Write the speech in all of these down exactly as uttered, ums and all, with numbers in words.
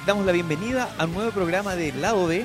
damos la bienvenida a un nuevo programa de Lado B.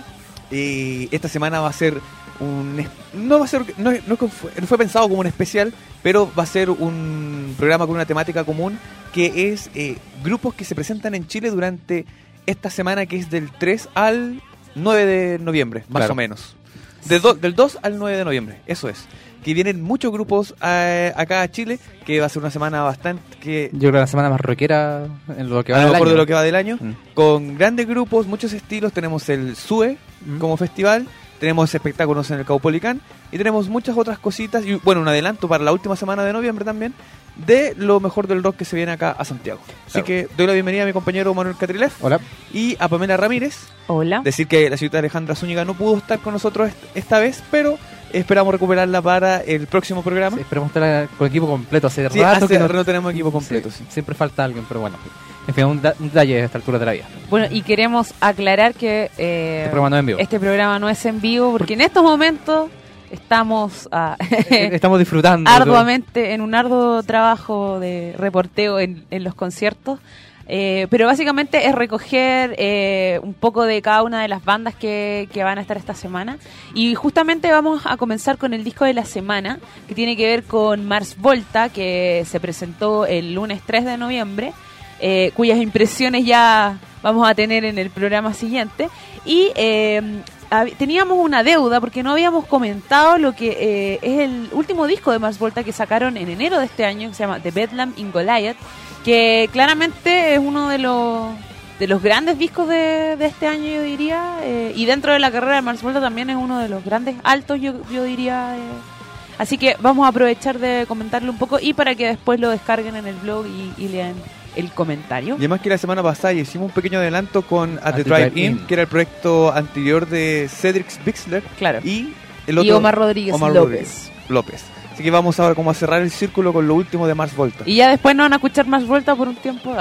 Eh, esta semana va a ser un... No va a ser... No, no, fue, no fue pensado como un especial, pero va a ser un programa con una temática común, que es eh, grupos que se presentan en Chile durante esta semana, que es del tres al nueve de noviembre, más claro. o menos. De do, del dos al nueve de noviembre, eso es. Que vienen muchos grupos a, acá a Chile, que va a ser una semana bastante... que Yo creo que la semana más rockera en lo que va a del lo mejor año. de lo que va del año, mm. con grandes grupos, muchos estilos. Tenemos el S U E mm. como festival, tenemos espectáculos en el Caupolicán y tenemos muchas otras cositas. Y bueno, un adelanto para la última semana de noviembre también, de lo mejor del rock que se viene acá a Santiago. Así claro. que doy la bienvenida a mi compañero Manuel Catrilef. Hola. Y a Pamela Ramírez. Hola. Decir que la señorita Alejandra Zúñiga no pudo estar con nosotros esta vez, pero esperamos recuperarla para el próximo programa. Sí, esperamos estar con equipo completo. Hace sí, rato hace que no, no tenemos equipo completo. Sí, sí. Siempre falta alguien, pero bueno. En fin, un, da, un detalle a esta altura de la vida. Bueno, y queremos aclarar que eh, este, programa no es en vivo. este programa no es en vivo, porque en estos momentos estamos uh, estamos disfrutando arduamente en un arduo trabajo de reporteo en, en los conciertos. Eh, pero básicamente es recoger eh, un poco de cada una de las bandas que, que van a estar esta semana. Y justamente vamos a comenzar con el disco de la semana, que tiene que ver con Mars Volta, que se presentó el lunes tres de noviembre, eh, cuyas impresiones ya vamos a tener en el programa siguiente. Y eh, hab- teníamos una deuda porque no habíamos comentado lo que eh, es el último disco de Mars Volta, que sacaron en enero de este año, que se llama The Bedlam in Goliath, que claramente es uno de los de los grandes discos de, de este año, yo diría, eh, y dentro de la carrera de Mars Volta también es uno de los grandes altos, yo, yo diría. Eh. Así que vamos a aprovechar de comentarlo un poco y para que después lo descarguen en el blog y, y lean el comentario. Y además que la semana pasada hicimos un pequeño adelanto con At, At the, the Drive-In, Drive que era el proyecto anterior de Cedric Bixler, claro. y el otro y Omar Rodríguez Omar López. Rodríguez López. Así que vamos ahora como a cerrar el círculo con lo último de Mars Volta. Y ya después no van a escuchar Mars Volta por un tiempo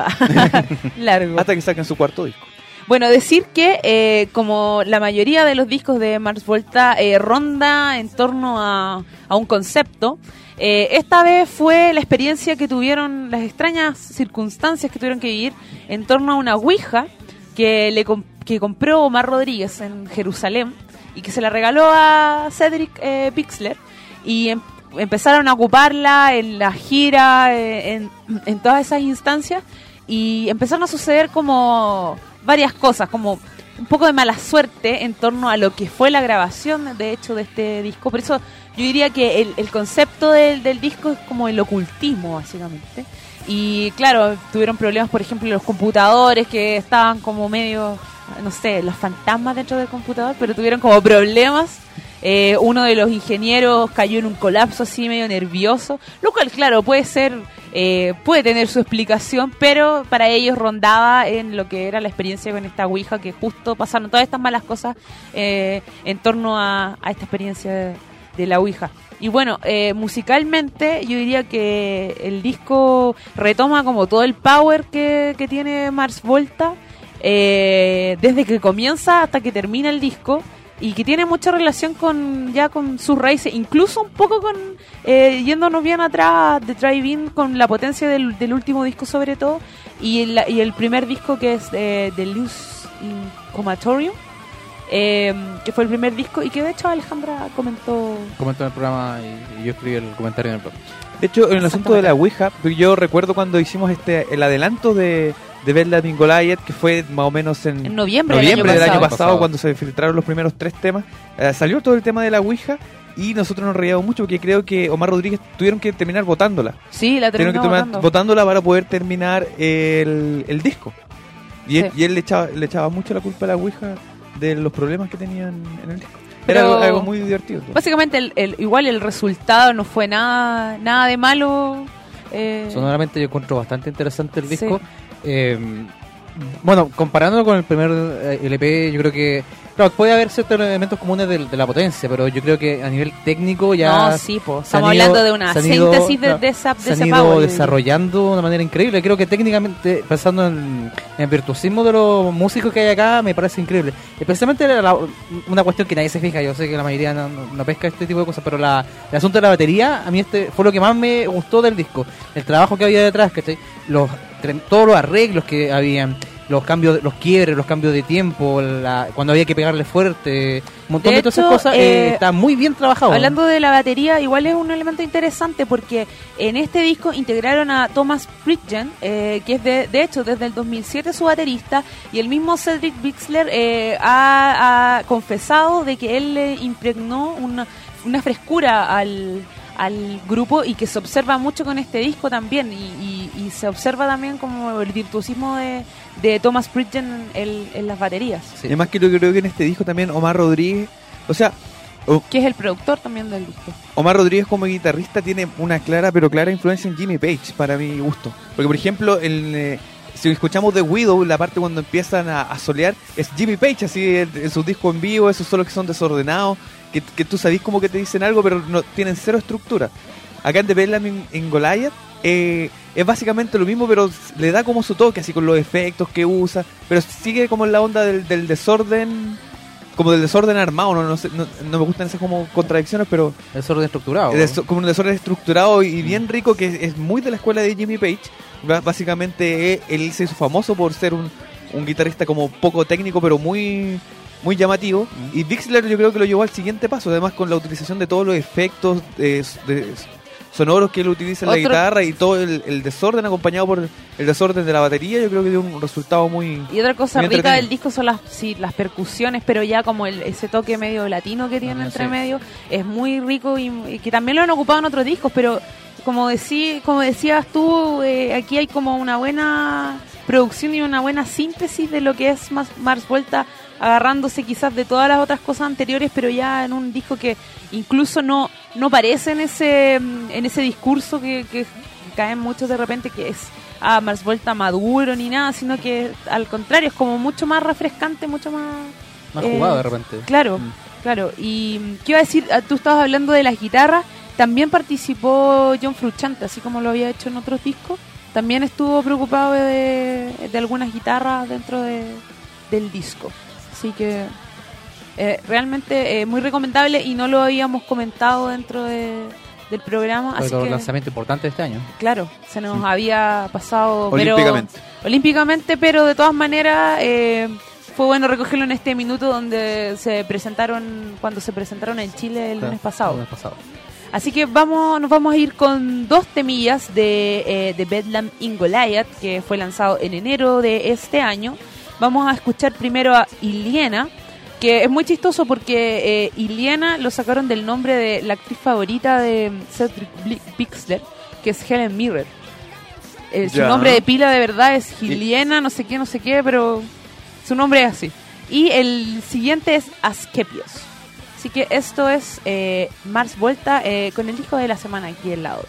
largo. Hasta que saquen su cuarto disco. Bueno, decir que eh, como la mayoría de los discos de Mars Volta eh, ronda en torno a, a un concepto, eh, esta vez fue la experiencia que tuvieron, las extrañas circunstancias que tuvieron que vivir en torno a una ouija que, le comp- que compró Omar Rodríguez en Jerusalén y que se la regaló a Cedric eh, Bixler, y em- empezaron a ocuparla en la gira, eh, en, en todas esas instancias, y empezaron a suceder como varias cosas, como un poco de mala suerte en torno a lo que fue la grabación, de hecho, de este disco. Por eso yo diría que el, el concepto del, del disco es como el ocultismo, básicamente. Y claro, tuvieron problemas, por ejemplo, los computadores, que estaban como medio, no sé, los fantasmas dentro del computador, pero tuvieron como problemas. Eh, uno de los ingenieros cayó en un colapso así medio nervioso, lo cual, claro, puede ser, eh, puede tener su explicación, pero para ellos rondaba en lo que era la experiencia con esta ouija, que justo pasaron todas estas malas cosas eh, en torno a, a esta experiencia de, de la ouija. Y bueno, eh, musicalmente yo diría que el disco retoma como todo el power que, que tiene Mars Volta, eh, desde que comienza hasta que termina el disco, y que tiene mucha relación con ya con sus raíces, incluso un poco con, eh, yéndonos bien atrás, The Drive-In, con la potencia del, del último disco sobre todo, y el, y el primer disco que es eh, The Loose in Comatorium, eh, que fue el primer disco, y que de hecho Alejandra comentó comentó en el programa y, y yo escribí el comentario en el blog. De hecho, en el asunto de la ouija, yo recuerdo cuando hicimos este el adelanto de de Bedlam in Goliath, que fue más o menos en, en noviembre, noviembre del, del año año pasado, pasado, cuando se filtraron los primeros tres temas, eh, salió todo el tema de la ouija, y nosotros nos reíamos mucho porque creo que Omar Rodríguez tuvieron que terminar votándola. Sí, la terminó Tuvieron que terminar votando. votándola para poder terminar el, el disco. Y, sí. él, y él le echaba, le echaba mucho la culpa a la ouija de los problemas que tenían en el disco. Pero era algo, algo muy divertido. ¿No? Básicamente, el, el, igual el resultado no fue nada nada de malo. Eh... Sonoramente yo encuentro bastante interesante el disco. Sí. Eh, bueno, comparándolo con el primer L P, yo creo que claro, puede haber ciertos elementos comunes de, de la potencia, pero yo creo que a nivel técnico ya no, sí, po. Estamos hablando de una síntesis ido, de, no, de esa de se han esa ido power, desarrollando de una manera increíble. Creo que técnicamente, pensando en, en el virtuosismo de los músicos que hay acá, me parece increíble. Especialmente la, una cuestión que nadie se fija, yo sé que la mayoría no, no, no pesca este tipo de cosas, pero la, el asunto de la batería, a mí este fue lo que más me gustó del disco. El trabajo que había detrás, ¿cachai? Los todos los arreglos que habían, los cambios, los quiebres, los cambios de tiempo, la, cuando había que pegarle fuerte, un montón de, De todas esas hecho, cosas, eh, eh, está muy bien trabajado. Hablando de la batería, igual es un elemento interesante porque en este disco integraron a Thomas Pridgen, eh, que es de, de hecho desde el dos mil siete su baterista, y el mismo Cedric Bixler eh, ha, ha confesado de que él le impregnó una, una frescura al, al grupo y que se observa mucho con este disco también, y, y, y se observa también como el virtuosismo de, de Thomas Pridgen en, en las baterías, Sí. Además que yo creo que en este disco también Omar Rodríguez, o sea, o- que es el productor también del disco. Omar Rodríguez como guitarrista tiene una clara pero clara influencia en Jimmy Page para mi gusto. Porque por ejemplo, el, eh, si escuchamos The Widow, la parte cuando empiezan a, a solear es Jimmy Page, así en, en sus discos en vivo, esos solo que son desordenados, que, que tú sabís como que te dicen algo pero no tienen cero estructura. Acá en The Bedlam en, en Goliath eh, es básicamente lo mismo, pero le da como su toque, así con los efectos que usa, pero sigue como en la onda del, del desorden, como del desorden armado, no, no, sé, no, no me gustan esas como contradicciones, pero El desorden estructurado. es como un desorden estructurado y bien rico, que es, es muy de la escuela de Jimmy Page. Ba- Básicamente eh, él se hizo famoso por ser un, un guitarrista como poco técnico, pero muy muy llamativo. Y Bixler yo creo que lo llevó al siguiente paso, además con la utilización de todos los efectos eh, de- sonoros que él utiliza en la Otro- guitarra y todo el, el desorden acompañado por el desorden de la batería. Yo creo que dio un resultado muy... Y otra cosa Muy rica entretenido. del disco son las sí, las percusiones, pero ya como el, ese toque medio latino que tiene Ah, entre sí. medio es muy rico y, y que también lo han ocupado en otros discos, pero como decí, como decías tú, eh, aquí hay como una buena producción y una buena síntesis de lo que es Mars, Mars Volta, agarrándose quizás de todas las otras cosas anteriores, pero ya en un disco que incluso no no parece en ese en ese discurso que, que caen muchos de repente, que es ah, Mars Volta maduro ni nada, sino que al contrario, es como mucho más refrescante, mucho más... Más eh, jugado de repente. Claro, Mm. claro. Y ¿qué iba a decir? Ah, tú estabas hablando de las guitarras, también participó John Frusciante, así como lo había hecho en otros discos, también estuvo preocupado de, de algunas guitarras dentro de, del disco. Así que eh, realmente eh, muy recomendable y no lo habíamos comentado dentro de, del programa. Fue Así un que, lanzamiento importante de este año. claro, se nos había pasado pero- Olímpicamente. olímpicamente, pero de todas maneras eh, fue bueno recogerlo en este minuto donde se presentaron, cuando se presentaron en Chile el lunes pasado. El lunes pasado. Así que vamos, nos vamos a ir con dos temillas de, eh, de Bedlam in Goliath, que fue lanzado en enero de este año. Vamos a escuchar primero a Iliana, que es muy chistoso porque eh, Iliana lo sacaron del nombre de la actriz favorita de Cedric Bli- Bixler, que es Helen Mirren. Eh, su Ya. nombre de pila de verdad es Iliana, no sé qué, no sé qué, pero su nombre es así. Y el siguiente es Asclepios. Así que esto es eh, Mars Volta eh, con el disco de la semana aquí al lado.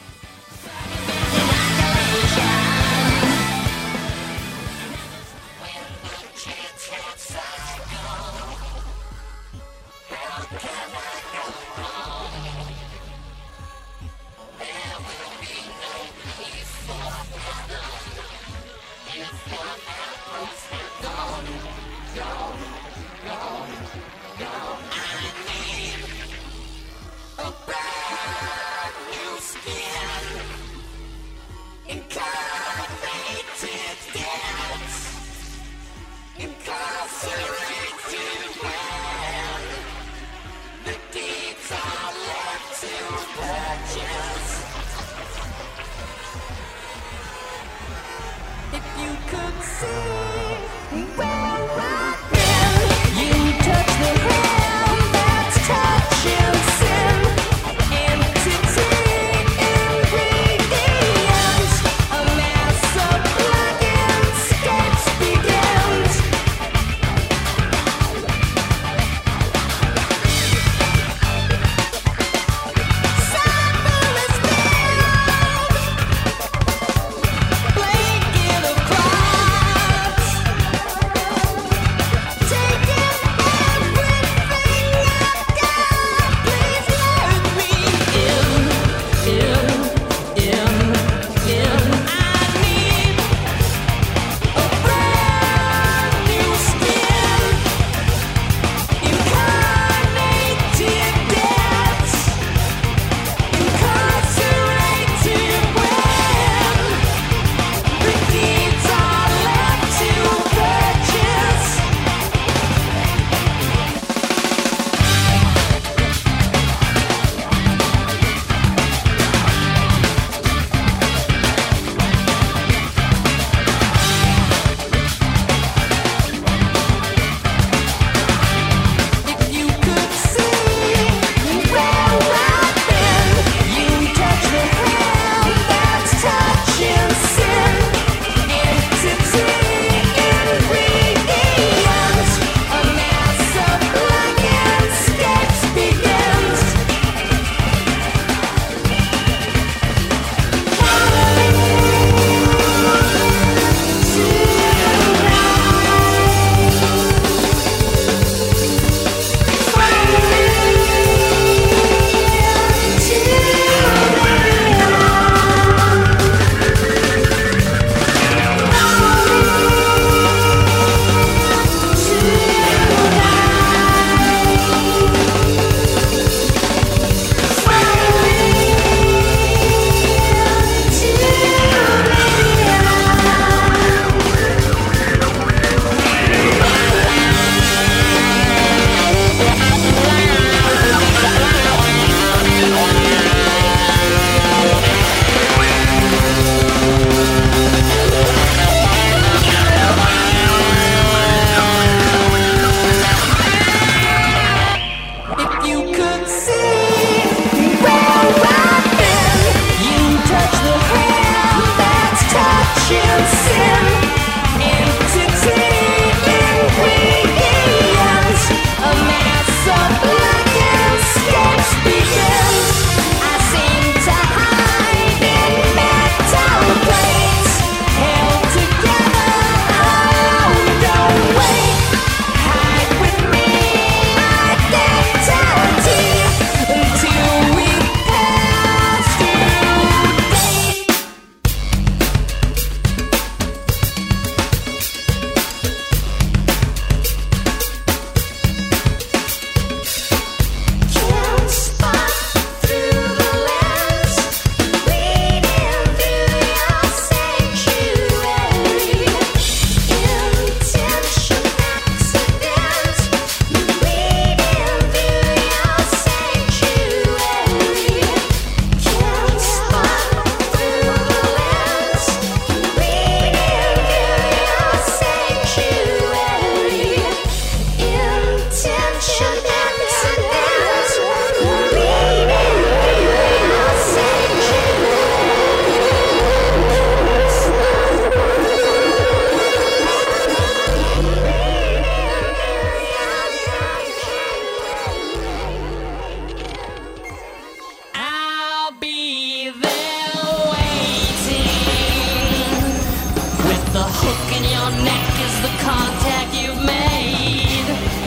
If you could see where I've been, you touch the hand that's touching sin. Entity ingredients, a mass of blackened scapes begins. Cyber is blanket of clouds. in your neck is the contact you've made.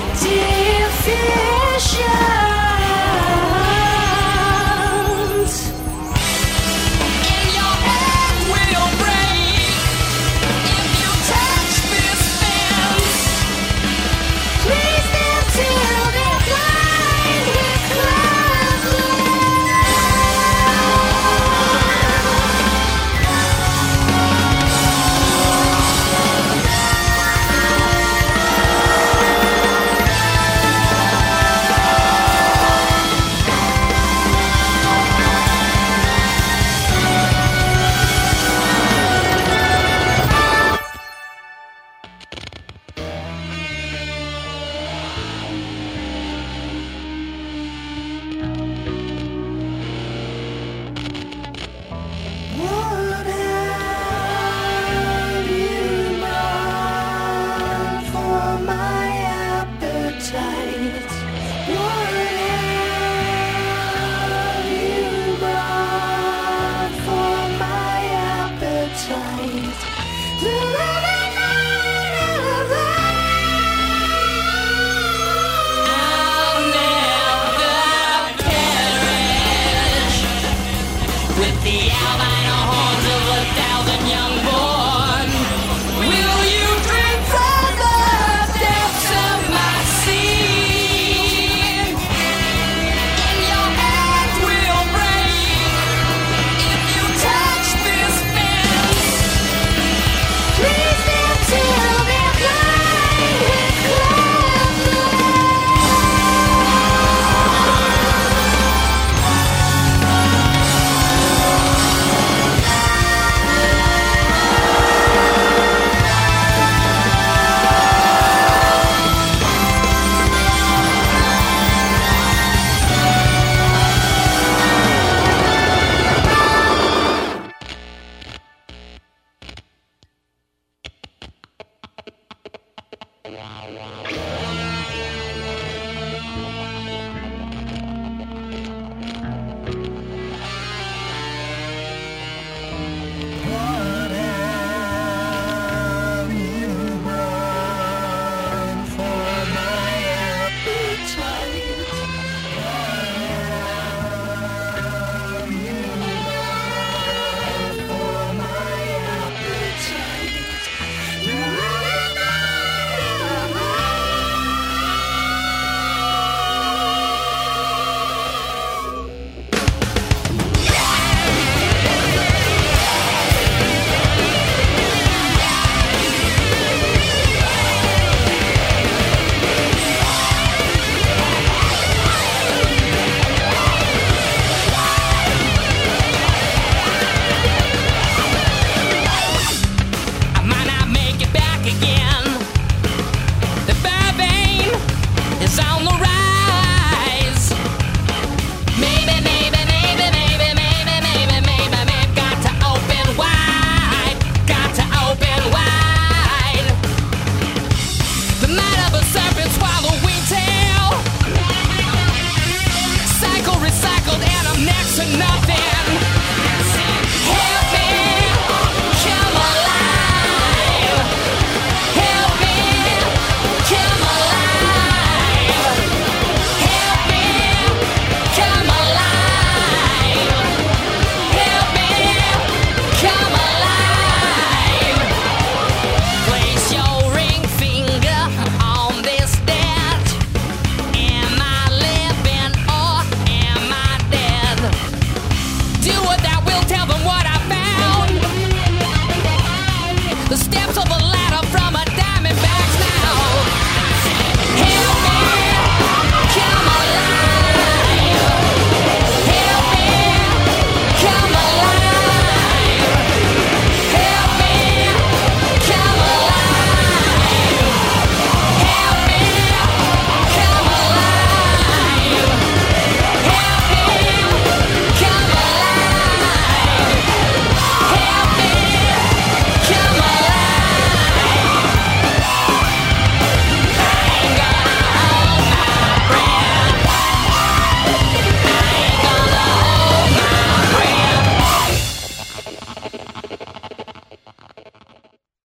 Deficient. In your head will break if you touch this fence. Please stand till they're blind with What have you done for my appetite? What have you done for my appetite? The living night of I'll never perish with the albino horns of a thousand young born. Will you drink from the depths of my sea? And your hands will break if you touch this fence. Please stand till they're blind with Wow, wow.